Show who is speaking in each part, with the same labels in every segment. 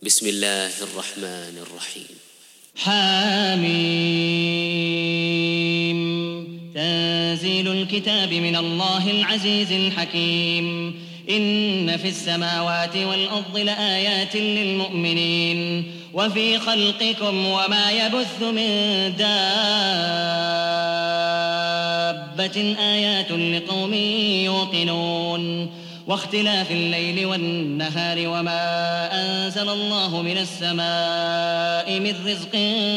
Speaker 1: بسم الله الرحمن الرحيم.
Speaker 2: حاميم. تنزيل الكتاب من الله العزيز الحكيم. إن في السماوات والأرض لآيات للمؤمنين وفي خلقكم وما يبث من دابة آيات لقوم يوقنون. واختلاف الليل والنهار وما أنزل الله من السماء من رزق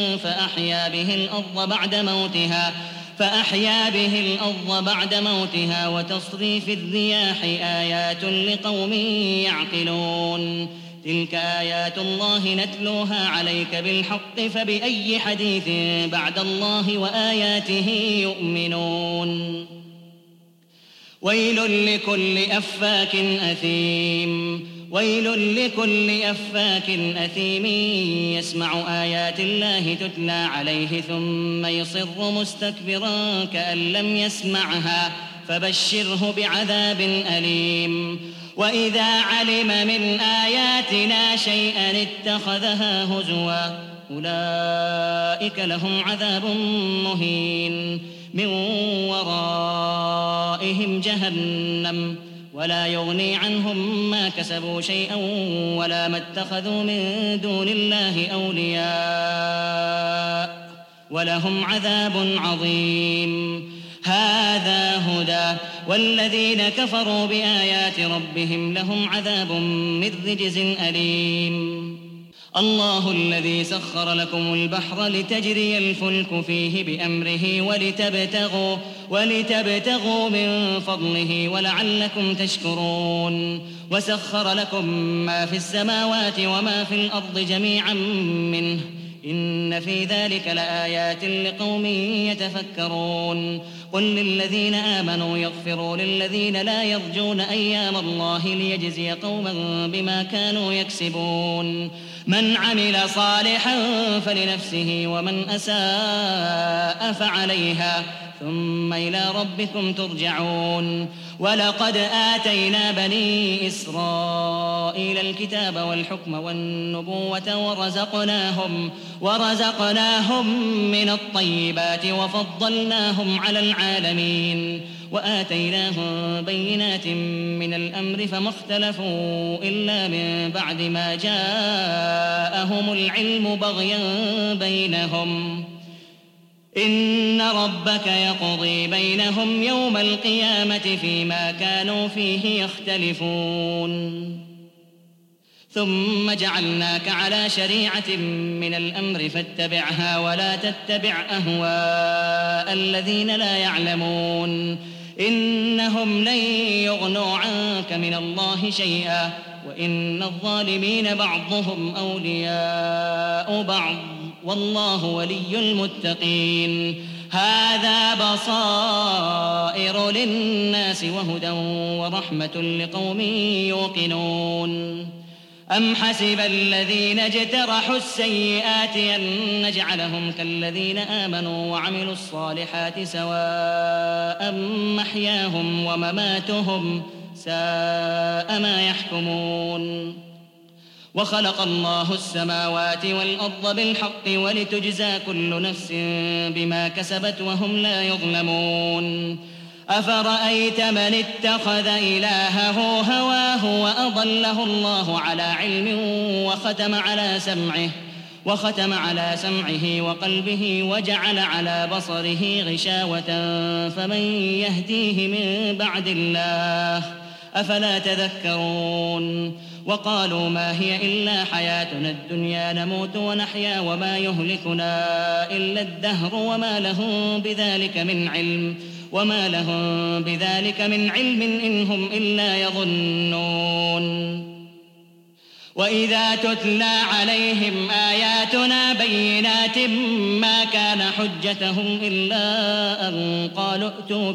Speaker 2: فأحيا به الأرض بعد موتها وتصريف الرياح آيات لقوم يعقلون. تلك آيات الله نتلوها عليك بالحق فبأي حديث بعد الله وآياته يؤمنون. ويل لكل أفاك أثيم يسمع آيات الله تتلى عليه ثم يصر مستكبرا كأن لم يسمعها فبشره بعذاب أليم. وإذا علم من آياتنا شيئا اتخذها هزوا أولئك لهم عذاب مهين من ورائهم جهنم ولا يغني عنهم ما كسبوا شيئا ولا ما اتخذوا من دون الله أولياء ولهم عذاب عظيم. هذا هدى والذين كفروا بآيات ربهم لهم عذاب من رجز أليم. الله الذي سخر لكم البحر لتجري الفلك فيه بأمره ولتبتغوا من فضله ولعلكم تشكرون. وسخر لكم ما في السماوات وما في الأرض جميعا منه إن في ذلك لآيات لقوم يتفكرون. قل للذين آمنوا يغفروا للذين لا يرجون أيام الله ليجزي قوما بما كانوا يكسبون. من عمل صالحا فلنفسه ومن أساء فعليها ثم إلى ربكم ترجعون. ولقد آتينا بني إسرائيل الكتاب والحكم والنبوة ورزقناهم من الطيبات وفضلناهم على العالمين وآتيناهم بينات من الأمر فما اختلفوا إلا من بعد ما جاءهم العلم بغيا بينهم. إن ربك يقضي بينهم يوم القيامة فيما كانوا فيه يختلفون. ثم جعلناك على شريعة من الأمر فاتبعها ولا تتبع أهواء الذين لا يعلمون. إنهم لن يغنوا عنك من الله شيئا وإن الظالمين بعضهم أولياء بعض والله ولي المتقين. هذا بصائر للناس وهدى ورحمة لقوم يوقنون. أم حسب الذين اجترحوا السيئات أن نجعلهم كالذين آمنوا وعملوا الصالحات سواء محياهم ومماتهم ساء ما يحكمون. وخلق الله السماوات والأرض بالحق ولتجزى كل نفس بما كسبت وهم لا يظلمون. أفرأيت من اتخذ إلهه هواه وأضله الله على علم وختم على سمعه وقلبه وجعل على بصره غشاوة فمن يهديه من بعد الله أفلا تذكرون. وقالوا ما هي إلا حياتنا الدنيا نموت ونحيا وما يهلكنا إلا الدهر وما لهم بذلك من علم إن هم إلا يظنون. وإذا تتلى عليهم آياتنا بينات ما كان حجتهم إلا أن قالوا ائتوا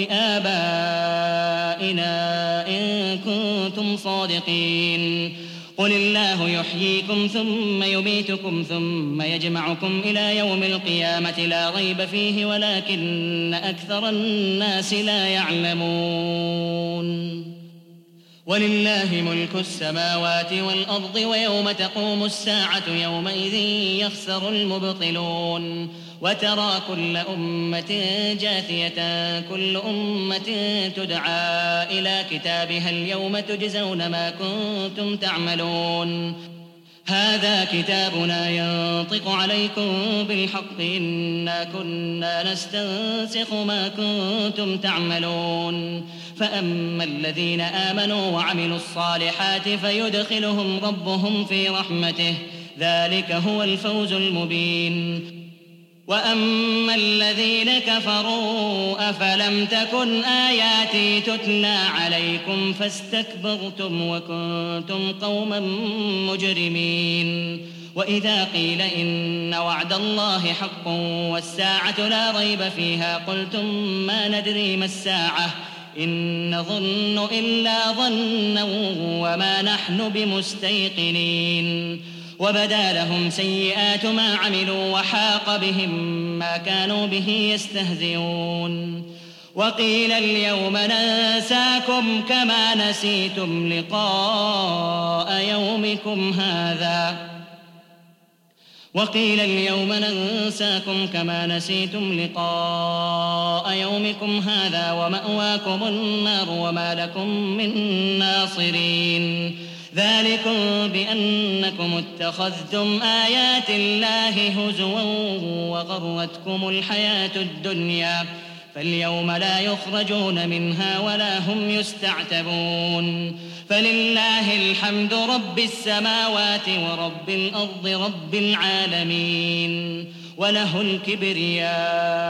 Speaker 2: بآبائنا إن كنتم صادقين. قل الله يحييكم ثم يميتكم ثم يجمعكم إلى يوم القيامة لا ريب فيه ولكن أكثر الناس لا يعلمون ولله ملك السماوات والأرض ويوم تقوم الساعة يومئذ يخسر المبطلون وترى كل أمة جاثية كل أمة تدعى إلى كتابها اليوم تجزون ما كنتم تعملون هذا كتابنا ينطق عليكم بالحق إنا كنا نستنسخ ما كنتم تعملون فأما الذين آمنوا وعملوا الصالحات فيدخلهم ربهم في رحمته ذلك هو الفوز المبين وأما الذين كفروا أفلم تكن آياتي تتلى عليكم فاستكبرتم وكنتم قوما مجرمين وإذا قيل إن وعد الله حق والساعة لا ريب فيها قلتم ما ندري ما الساعة إن نظن إلا ظنا وما نحن بمستيقنين وبدا لهم سيئات ما عملوا وحاق بهم ما كانوا به يستهزئون وقيل اليوم ننساكم كما نسيتم لقاء يومكم هذا ومأواكم النار وما لكم من ناصرين ذلكم بأنكم اتخذتم آيات الله هزوا وغرتكم الحياة الدنيا فاليوم لا يخرجون منها ولا هم يستعتبون فلله الحمد رب السماوات ورب الأرض رب العالمين وله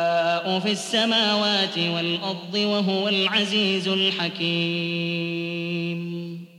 Speaker 2: الكبرياء في السماوات والأرض وهو العزيز الحكيم